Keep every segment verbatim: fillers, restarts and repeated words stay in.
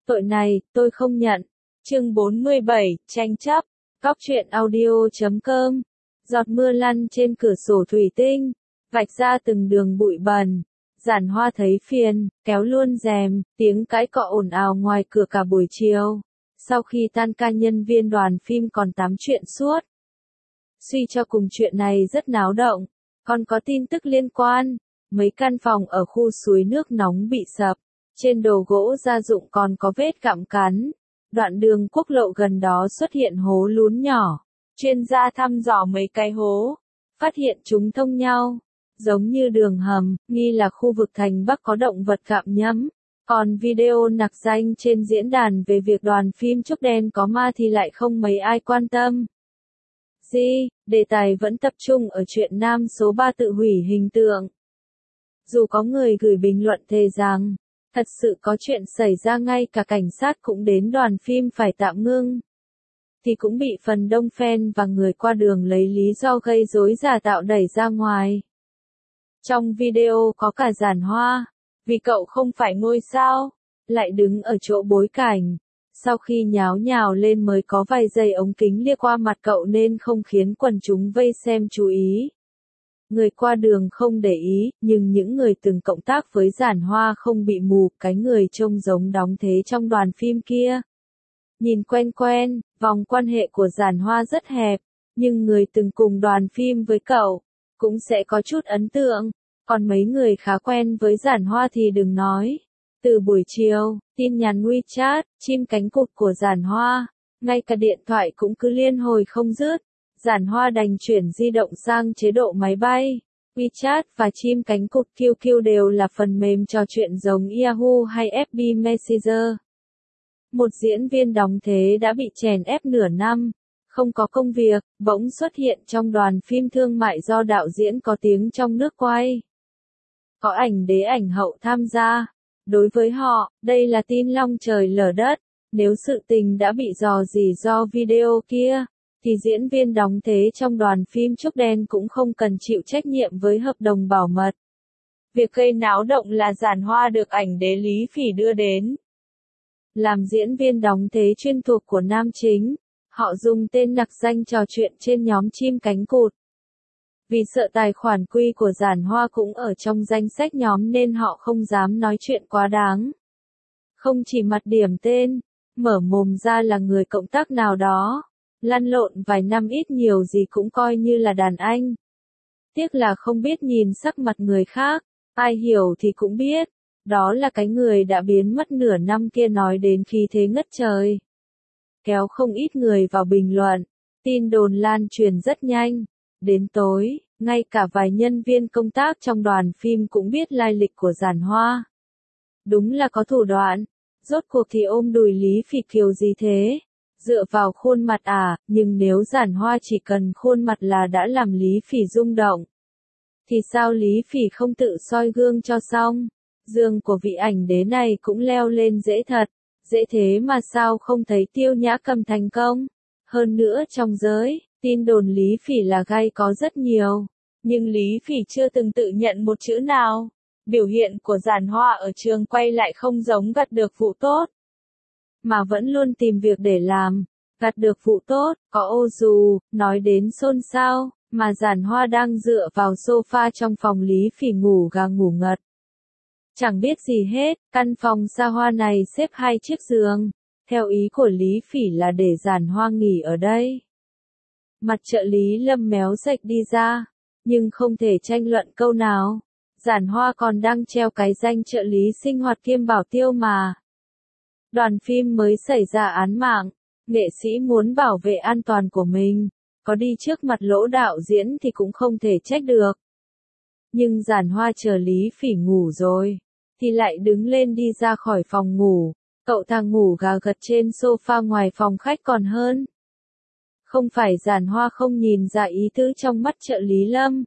Tội này, tôi không nhận. Chương bốn mươi bảy, tranh chấp. Cóc truyện audio chấm com. Giọt mưa lăn trên cửa sổ thủy tinh, vạch ra từng đường bụi bẩn. Giản Hoa thấy phiền, kéo luôn rèm, tiếng cãi cọ ồn ào ngoài cửa cả buổi chiều. Sau khi tan ca nhân viên đoàn phim còn tám chuyện suốt. Suy cho cùng chuyện này rất náo động, còn có tin tức liên quan. Mấy căn phòng ở khu suối nước nóng bị sập, trên đồ gỗ gia dụng còn có vết gặm cắn. Đoạn đường quốc lộ gần đó xuất hiện hố lún nhỏ. Chuyên gia thăm dò mấy cái hố, phát hiện chúng thông nhau, giống như đường hầm, nghi là khu vực thành Bắc có động vật gặm nhấm. Còn video nặc danh trên diễn đàn về việc đoàn phim Trúc Đen có ma thì lại không mấy ai quan tâm. Gì, đề tài vẫn tập trung ở chuyện nam số ba tự hủy hình tượng. Dù có người gửi bình luận thề rằng, thật sự có chuyện xảy ra ngay cả cảnh sát cũng đến đoàn phim phải tạm ngưng, thì cũng bị phần đông fan và người qua đường lấy lý do gây rối giả tạo đẩy ra ngoài. Trong video có cả Giản Hoa, vì cậu không phải ngôi sao, lại đứng ở chỗ bối cảnh. Sau khi nháo nhào lên mới có vài giây ống kính lia qua mặt cậu nên không khiến quần chúng vây xem chú ý. Người qua đường không để ý, nhưng những người từng cộng tác với Giản Hoa không bị mù, cái người trông giống đóng thế trong đoàn phim kia. Nhìn quen quen, vòng quan hệ của Giản Hoa rất hẹp, nhưng người từng cùng đoàn phim với cậu, cũng sẽ có chút ấn tượng, còn mấy người khá quen với Giản Hoa thì đừng nói. Từ buổi chiều, tin nhắn WeChat, chim cánh cụt của Giản Hoa, ngay cả điện thoại cũng cứ liên hồi không dứt. Giản Hoa đành chuyển di động sang chế độ máy bay. WeChat và chim cánh cụt quy quy đều là phần mềm trò chuyện giống Yahoo hay ép bê Messenger. Một diễn viên đóng thế đã bị chèn ép nửa năm, không có công việc, bỗng xuất hiện trong đoàn phim thương mại do đạo diễn có tiếng trong nước quay. Có ảnh đế ảnh hậu tham gia. Đối với họ, đây là tin long trời lở đất. Nếu sự tình đã bị dò dỉ do video kia, thì diễn viên đóng thế trong đoàn phim Trúc Đen cũng không cần chịu trách nhiệm với hợp đồng bảo mật. Việc gây náo động là Giản Hoa được ảnh đế Lý Phỉ đưa đến làm diễn viên đóng thế chuyên thuộc của nam chính. Họ dùng tên nặc danh trò chuyện trên nhóm chim cánh cụt. Vì sợ tài khoản quy của Giản Hoa cũng ở trong danh sách nhóm nên họ không dám nói chuyện quá đáng. Không chỉ mặt điểm tên, mở mồm ra là người cộng tác nào đó. Lăn lộn vài năm ít nhiều gì cũng coi như là đàn anh. Tiếc là không biết nhìn sắc mặt người khác, ai hiểu thì cũng biết. Đó là cái người đã biến mất nửa năm kia nói đến khí thế ngất trời. Kéo không ít người vào bình luận, tin đồn lan truyền rất nhanh. Đến tối, ngay cả vài nhân viên công tác trong đoàn phim cũng biết lai lịch của Giản Hoa. Đúng là có thủ đoạn, rốt cuộc thì ôm đùi Lý Phỉ kiểu gì thế? Dựa vào khuôn mặt à, nhưng nếu Giản Hoa chỉ cần khuôn mặt là đã làm Lý Phỉ rung động, thì sao Lý Phỉ không tự soi gương cho xong? Giường của vị ảnh đế này cũng leo lên dễ thật, dễ thế mà sao không thấy Tiêu Nhã Cầm thành công? Hơn nữa trong giới, tin đồn Lý Phỉ là gay có rất nhiều, nhưng Lý Phỉ chưa từng tự nhận một chữ nào. Biểu hiện của Giản Hoa ở trường quay lại không giống gặt được vụ tốt, mà vẫn luôn tìm việc để làm. Gặt được vụ tốt, có ô dù, nói đến xôn xao, mà Giản Hoa đang dựa vào sofa trong phòng Lý Phỉ ngủ gà ngủ ngật. Chẳng biết gì hết, căn phòng xa hoa này xếp hai chiếc giường. Theo ý của Lý Phỉ là để Giản Hoa nghỉ ở đây. Mặt trợ lý Lâm méo sạch đi ra, nhưng không thể tranh luận câu nào. Giản Hoa còn đang treo cái danh trợ lý sinh hoạt kiêm bảo tiêu mà. Đoàn phim mới xảy ra án mạng, nghệ sĩ muốn bảo vệ an toàn của mình, có đi trước mặt lỗ đạo diễn thì cũng không thể trách được. Nhưng Giản Hoa chờ Lý Phỉ ngủ rồi, thì lại đứng lên đi ra khỏi phòng ngủ, cậu ta ngủ gà gật trên sofa ngoài phòng khách còn hơn. Không phải Giản Hoa không nhìn ra ý tứ trong mắt trợ lý Lâm.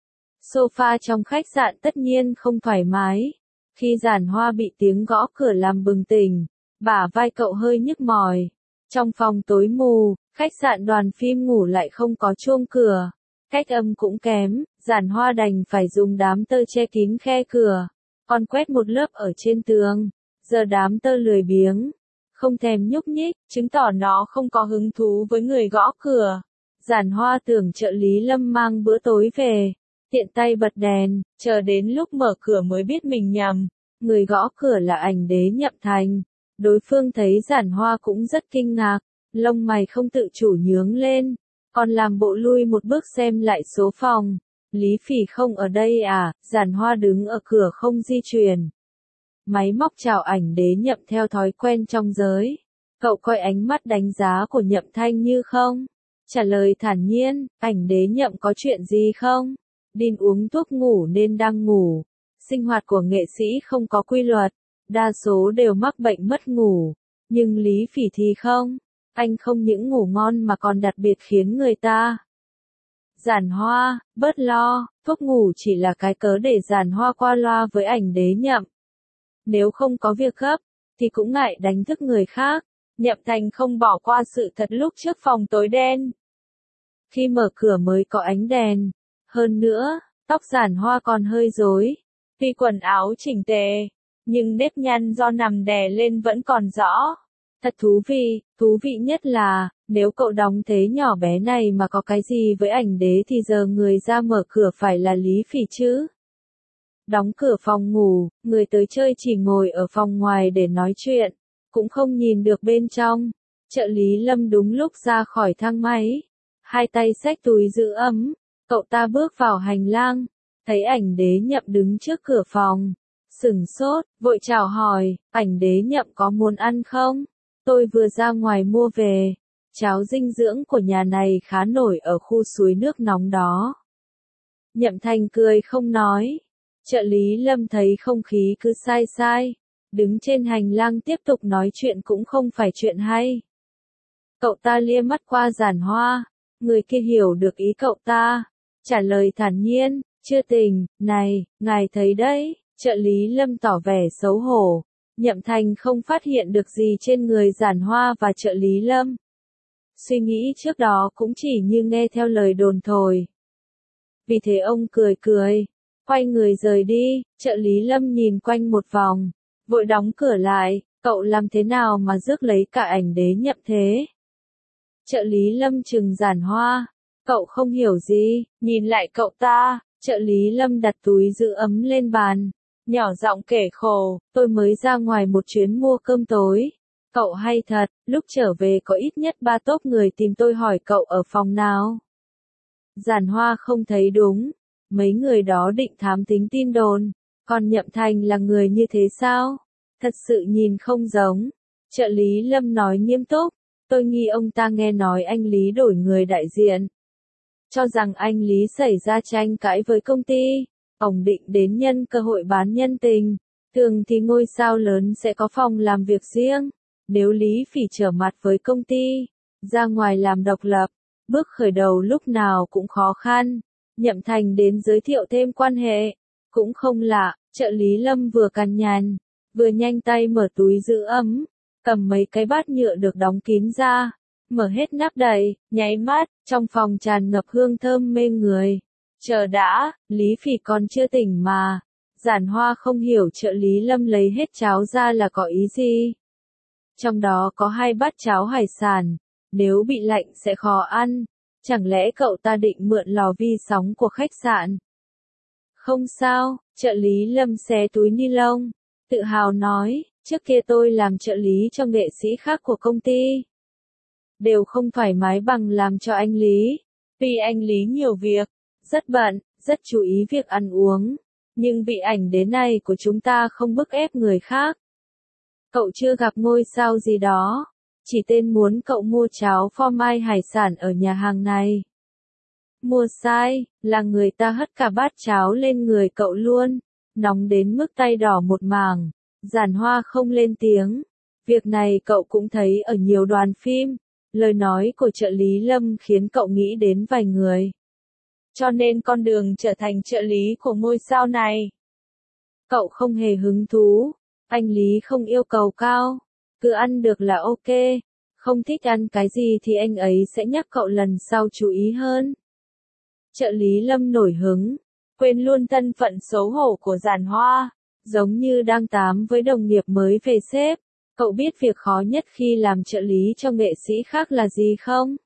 Sofa trong khách sạn tất nhiên không thoải mái. Khi Giản Hoa bị tiếng gõ cửa làm bừng tỉnh, bả vai cậu hơi nhức mỏi. Trong phòng tối mù, khách sạn đoàn phim ngủ lại không có chuông cửa. Cách âm cũng kém, Giản Hoa đành phải dùng đám tơ che kín khe cửa. Còn quét một lớp ở trên tường. Giờ đám tơ lười biếng, không thèm nhúc nhích, chứng tỏ nó không có hứng thú với người gõ cửa. Giản Hoa tưởng trợ lý Lâm mang bữa tối về, tiện tay bật đèn, chờ đến lúc mở cửa mới biết mình nhầm. Người gõ cửa là Ảnh Đế Nhậm Thành. Đối phương thấy Giản Hoa cũng rất kinh ngạc, lông mày không tự chủ nhướng lên, còn làm bộ lui một bước xem lại số phòng. Lý Phỉ không ở đây à? Giản Hoa đứng ở cửa không di chuyển. Máy móc chào Ảnh Đế Nhậm theo thói quen trong giới. Cậu coi ánh mắt đánh giá của Nhậm Thanh như không? Trả lời thản nhiên, Ảnh Đế Nhậm có chuyện gì không? Đin uống thuốc ngủ nên đang ngủ. Sinh hoạt của nghệ sĩ không có quy luật, đa số đều mắc bệnh mất ngủ. Nhưng Lý Phỉ thì không. Anh không những ngủ ngon mà còn đặc biệt khiến người ta. Giản Hoa, bớt lo, thuốc ngủ chỉ là cái cớ để Giản Hoa qua loa với Ảnh Đế Nhậm. Nếu không có việc gấp, thì cũng ngại đánh thức người khác. Nhậm Thành không bỏ qua sự thật lúc trước phòng tối đen. Khi mở cửa mới có ánh đèn. Hơn nữa, tóc Giản Hoa còn hơi rối. Tuy quần áo chỉnh tề, nhưng nếp nhăn do nằm đè lên vẫn còn rõ. Thật thú vị, thú vị nhất là, nếu cậu đóng thế nhỏ bé này mà có cái gì với Ảnh Đế thì giờ người ra mở cửa phải là Lý Phỉ chứ. Đóng cửa phòng ngủ, người tới chơi chỉ ngồi ở phòng ngoài để nói chuyện, cũng không nhìn được bên trong. Trợ lý Lâm đúng lúc ra khỏi thang máy, hai tay xách túi giữ ấm, cậu ta bước vào hành lang, thấy Ảnh Đế Nhậm đứng trước cửa phòng, sửng sốt, vội chào hỏi, Ảnh Đế Nhậm có muốn ăn không? Tôi vừa ra ngoài mua về, cháo dinh dưỡng của nhà này khá nổi ở khu suối nước nóng đó. Nhậm Thành cười không nói. Trợ lý Lâm thấy không khí cứ sai sai, đứng trên hành lang tiếp tục nói chuyện cũng không phải chuyện hay. Cậu ta lia mắt qua Giản Hoa, người kia hiểu được ý cậu ta, trả lời thản nhiên, chưa tỉnh, này, ngài thấy đấy, trợ lý Lâm tỏ vẻ xấu hổ. Nhậm Thành không phát hiện được gì trên người Giản Hoa và trợ lý Lâm. Suy nghĩ trước đó cũng chỉ như nghe theo lời đồn thổi. Vì thế ông cười cười, quay người rời đi, trợ lý Lâm nhìn quanh một vòng, vội đóng cửa lại, cậu làm thế nào mà rước lấy cả Ảnh Đế Nhậm thế? Trợ lý Lâm trừng Giản Hoa, cậu không hiểu gì, nhìn lại cậu ta, trợ lý Lâm đặt túi giữ ấm lên bàn, nhỏ giọng kể khổ, tôi mới ra ngoài một chuyến mua cơm tối. Cậu hay thật, lúc trở về có ít nhất ba tốp người tìm tôi hỏi cậu ở phòng nào. Giản Hoa không thấy đúng, mấy người đó định thám thính tin đồn, còn Nhậm Thành là người như thế sao? Thật sự nhìn không giống. Trợ lý Lâm nói nghiêm túc, tôi nghi ông ta nghe nói anh Lý đổi người đại diện. Cho rằng anh Lý xảy ra tranh cãi với công ty, ông định đến nhân cơ hội bán nhân tình. Thường thì ngôi sao lớn sẽ có phòng làm việc riêng. Nếu Lý Phỉ trở mặt với công ty, ra ngoài làm độc lập, bước khởi đầu lúc nào cũng khó khăn. Nhậm Thành đến giới thiệu thêm quan hệ, cũng không lạ, trợ lý Lâm vừa cằn nhằn, vừa nhanh tay mở túi giữ ấm, cầm mấy cái bát nhựa được đóng kín ra, mở hết nắp đầy, nháy mắt, trong phòng tràn ngập hương thơm mê người. Chờ đã, Lý Phỉ còn chưa tỉnh mà. Giản Hoa không hiểu trợ lý Lâm lấy hết cháo ra là có ý gì. Trong đó có hai bát cháo hải sản, nếu bị lạnh sẽ khó ăn. Chẳng lẽ cậu ta định mượn lò vi sóng của khách sạn? Không sao, trợ lý Lâm xé túi ni lông, tự hào nói, trước kia tôi làm trợ lý cho nghệ sĩ khác của công ty. Đều không thoải mái bằng làm cho anh Lý. Vì anh Lý nhiều việc, rất bận, rất chú ý việc ăn uống. Nhưng vị Ảnh Đế này của chúng ta không bức ép người khác. Cậu chưa gặp ngôi sao gì đó. Chỉ tên muốn cậu mua cháo phô mai hải sản ở nhà hàng này. Mua sai, là người ta hất cả bát cháo lên người cậu luôn. Nóng đến mức tay đỏ một mảng. Giản Hoa không lên tiếng. Việc này cậu cũng thấy ở nhiều đoàn phim. Lời nói của trợ lý Lâm khiến cậu nghĩ đến vài người. Cho nên con đường trở thành trợ lý của ngôi sao này. Cậu không hề hứng thú. Anh Lý không yêu cầu cao. Cứ ăn được là ok. Không thích ăn cái gì thì anh ấy sẽ nhắc cậu lần sau chú ý hơn. Trợ lý Lâm nổi hứng. Quên luôn thân phận xấu hổ của Giản Hoa. Giống như đang tám với đồng nghiệp mới về sếp. Cậu biết việc khó nhất khi làm trợ lý cho nghệ sĩ khác là gì không?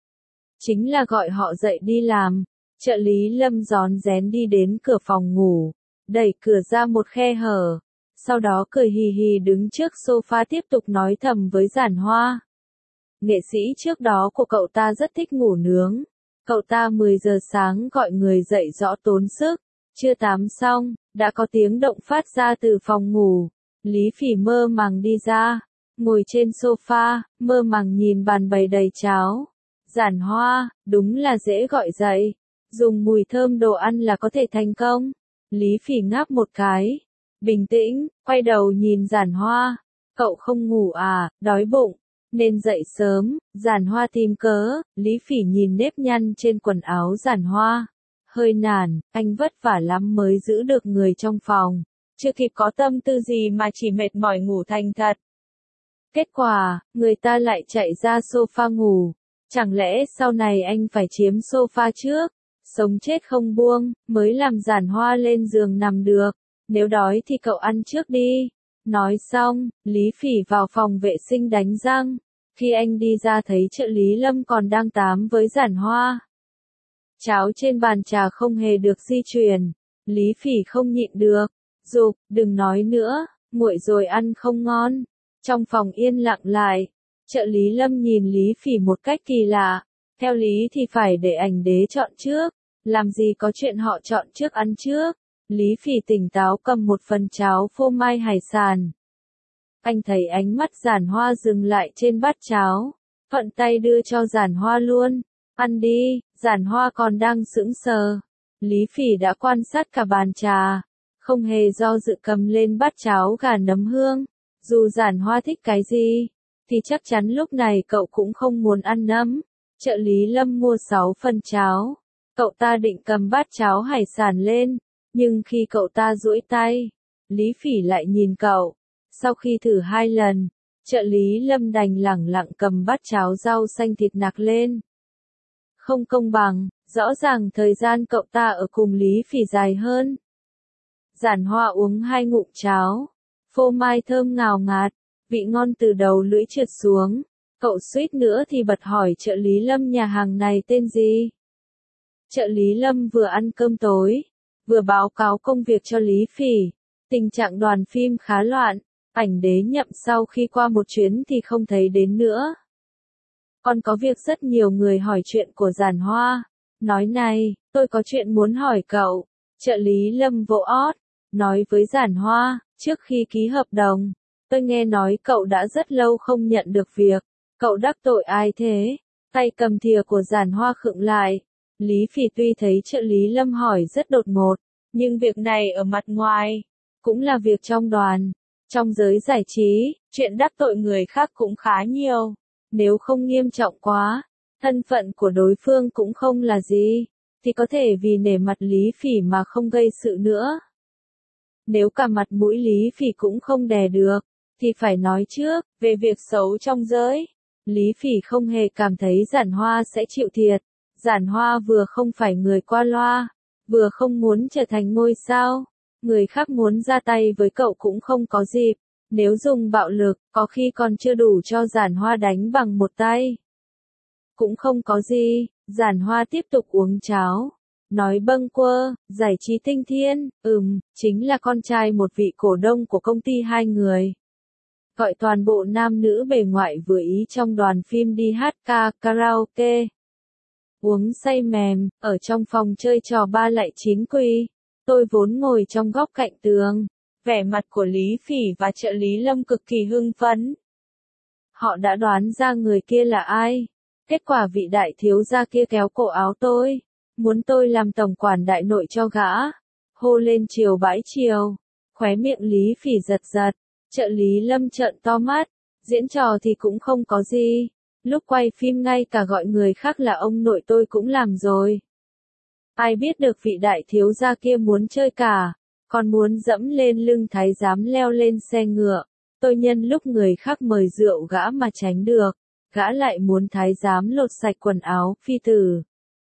Chính là gọi họ dậy đi làm. Trợ lý Lâm rón rén đi đến cửa phòng ngủ, đẩy cửa ra một khe hở, sau đó cười hì hì đứng trước sofa tiếp tục nói thầm với Giản Hoa. Nghệ sĩ trước đó của cậu ta rất thích ngủ nướng. Cậu ta mười giờ sáng gọi người dậy rõ tốn sức, chưa tắm xong, đã có tiếng động phát ra từ phòng ngủ. Lý Phỉ mơ màng đi ra, ngồi trên sofa, mơ màng nhìn bàn bày đầy cháo. Giản Hoa, đúng là dễ gọi dậy. Dùng mùi thơm đồ ăn là có thể thành công. Lý Phỉ ngáp một cái. Bình tĩnh, quay đầu nhìn Giản Hoa. Cậu không ngủ à, đói bụng, nên dậy sớm. Giản Hoa tìm cớ. Lý Phỉ nhìn nếp nhăn trên quần áo Giản Hoa. Hơi nản, anh vất vả lắm mới giữ được người trong phòng. Chưa kịp có tâm tư gì mà chỉ mệt mỏi ngủ thành thật. Kết quả, người ta lại chạy ra sofa ngủ. Chẳng lẽ sau này anh phải chiếm sofa trước? Sống chết không buông, mới làm Giản Hoa lên giường nằm được. Nếu đói thì cậu ăn trước đi. Nói xong, Lý Phỉ vào phòng vệ sinh đánh răng. Khi anh đi ra thấy trợ lý Lâm còn đang tám với Giản Hoa. Cháo trên bàn trà không hề được di chuyển. Lý Phỉ không nhịn được. Dục, đừng nói nữa, nguội rồi ăn không ngon. Trong phòng yên lặng lại. Trợ lý Lâm nhìn Lý Phỉ một cách kỳ lạ. Theo lý thì phải để ảnh đế chọn trước. Làm gì có chuyện họ chọn trước ăn trước. Lý Phỉ tỉnh táo cầm một phần cháo phô mai hải sản. Anh thấy ánh mắt Giản Hoa dừng lại trên bát cháo. Thuận tay đưa cho Giản Hoa luôn. Ăn đi. Giản Hoa còn đang sững sờ. Lý Phỉ đã quan sát cả bàn trà. Không hề do dự cầm lên bát cháo gà nấm hương. Dù Giản Hoa thích cái gì, thì chắc chắn lúc này cậu cũng không muốn ăn nấm. Trợ lý Lâm mua sáu phần cháo. Cậu ta định cầm bát cháo hải sản lên, nhưng khi cậu ta duỗi tay, Lý Phỉ lại nhìn cậu. Sau khi thử hai lần, trợ lý Lâm đành lẳng lặng cầm bát cháo rau xanh thịt nạc lên. Không công bằng, rõ ràng thời gian cậu ta ở cùng Lý Phỉ dài hơn. Giản Hoa uống hai ngụm cháo, phô mai thơm ngào ngạt, vị ngon từ đầu lưỡi trượt xuống. Cậu suýt nữa thì bật hỏi trợ lý Lâm nhà hàng này tên gì. Trợ lý Lâm vừa ăn cơm tối, vừa báo cáo công việc cho Lý Phỉ. Tình trạng đoàn phim khá loạn, ảnh đế nhậm sau khi qua một chuyến thì không thấy đến nữa. Còn có việc rất nhiều người hỏi chuyện của Giản Hoa. Nói này, tôi có chuyện muốn hỏi cậu. Trợ lý Lâm vỗ ót, nói với Giản Hoa, trước khi ký hợp đồng, tôi nghe nói cậu đã rất lâu không nhận được việc. Cậu đắc tội ai thế? Tay cầm thìa của Giản Hoa khựng lại. Lý Phỉ tuy thấy trợ lý Lâm hỏi rất đột ngột, nhưng việc này ở mặt ngoài, cũng là việc trong đoàn. Trong giới giải trí, chuyện đắc tội người khác cũng khá nhiều. Nếu không nghiêm trọng quá, thân phận của đối phương cũng không là gì, thì có thể vì nể mặt Lý Phỉ mà không gây sự nữa. Nếu cả mặt mũi Lý Phỉ cũng không đè được, thì phải nói trước, về việc xấu trong giới. Lý Phỉ không hề cảm thấy Giản Hoa sẽ chịu thiệt. Giản Hoa vừa không phải người qua loa, vừa không muốn trở thành ngôi sao. Người khác muốn ra tay với cậu cũng không có dịp. Nếu dùng bạo lực, có khi còn chưa đủ cho Giản Hoa đánh bằng một tay. Cũng không có gì, Giản Hoa tiếp tục uống cháo. Nói bâng quơ, giải trí Tinh Thiên, ừm, chính là con trai một vị cổ đông của công ty hai người. Gọi toàn bộ nam nữ bề ngoại vừa ý trong đoàn phim đi hát ca, karaoke. Uống say mềm, ở trong phòng chơi trò ba lại chín quỳ. Tôi vốn ngồi trong góc cạnh tường. Vẻ mặt của Lý Phỉ và trợ lý Lâm cực kỳ hưng phấn. Họ đã đoán ra người kia là ai. Kết quả vị đại thiếu gia kia kéo cổ áo tôi, muốn tôi làm tổng quản đại nội cho gã. Hô lên chiều bãi chiều. Khóe miệng Lý Phỉ giật giật. Trợ lý Lâm trợn to mắt. Diễn trò thì cũng không có gì. Lúc quay phim ngay cả gọi người khác là ông nội tôi cũng làm rồi. Ai biết được vị đại thiếu gia kia muốn chơi cả. Còn muốn dẫm lên lưng thái giám leo lên xe ngựa. Tôi nhân lúc người khác mời rượu gã mà tránh được. Gã lại muốn thái giám lột sạch quần áo phi tử,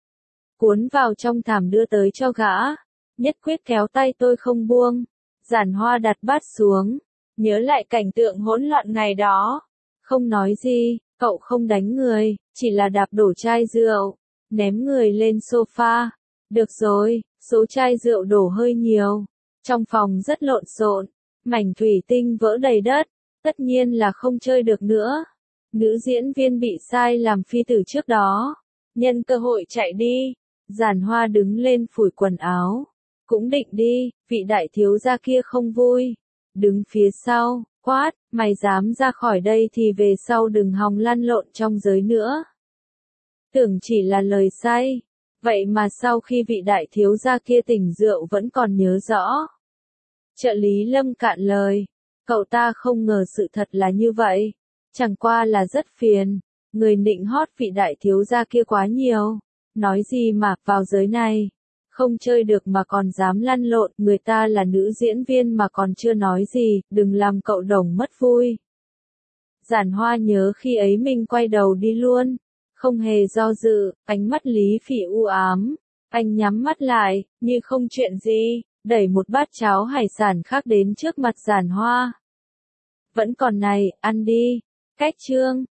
cuốn vào trong thảm đưa tới cho gã. Nhất quyết kéo tay tôi không buông. Giản Hoa đặt bát xuống, Nhớ lại cảnh tượng hỗn loạn ngày đó. Không nói gì, cậu không đánh người, chỉ là đạp đổ chai rượu, ném người lên sofa. Được rồi, số chai rượu đổ hơi nhiều. Trong phòng rất lộn xộn, mảnh thủy tinh vỡ đầy đất, tất nhiên là không chơi được nữa. Nữ diễn viên bị sai làm phi tử trước đó, nhân cơ hội chạy đi. Giản Hoa đứng lên phủi quần áo, cũng định đi, vị đại thiếu gia kia không vui, đứng phía sau, quát, mày dám ra khỏi đây thì về sau đừng hòng lăn lộn trong giới nữa. Tưởng chỉ là lời say, vậy mà sau khi vị đại thiếu gia kia tỉnh rượu vẫn còn nhớ rõ. Trợ lý Lâm cạn lời, cậu ta không ngờ sự thật là như vậy, chẳng qua là rất phiền, người nịnh hót vị đại thiếu gia kia quá nhiều, nói gì mà vào giới này, không chơi được mà còn dám lăn lộn, người ta là nữ diễn viên mà còn chưa nói gì, đừng làm cậu Đồng mất vui. Giản Hoa nhớ khi ấy mình quay đầu đi luôn, không hề do dự, ánh mắt Lý Phỉ u ám, anh nhắm mắt lại, như không chuyện gì, đẩy một bát cháo hải sản khác đến trước mặt Giản Hoa. Vẫn còn này, ăn đi, cách chương.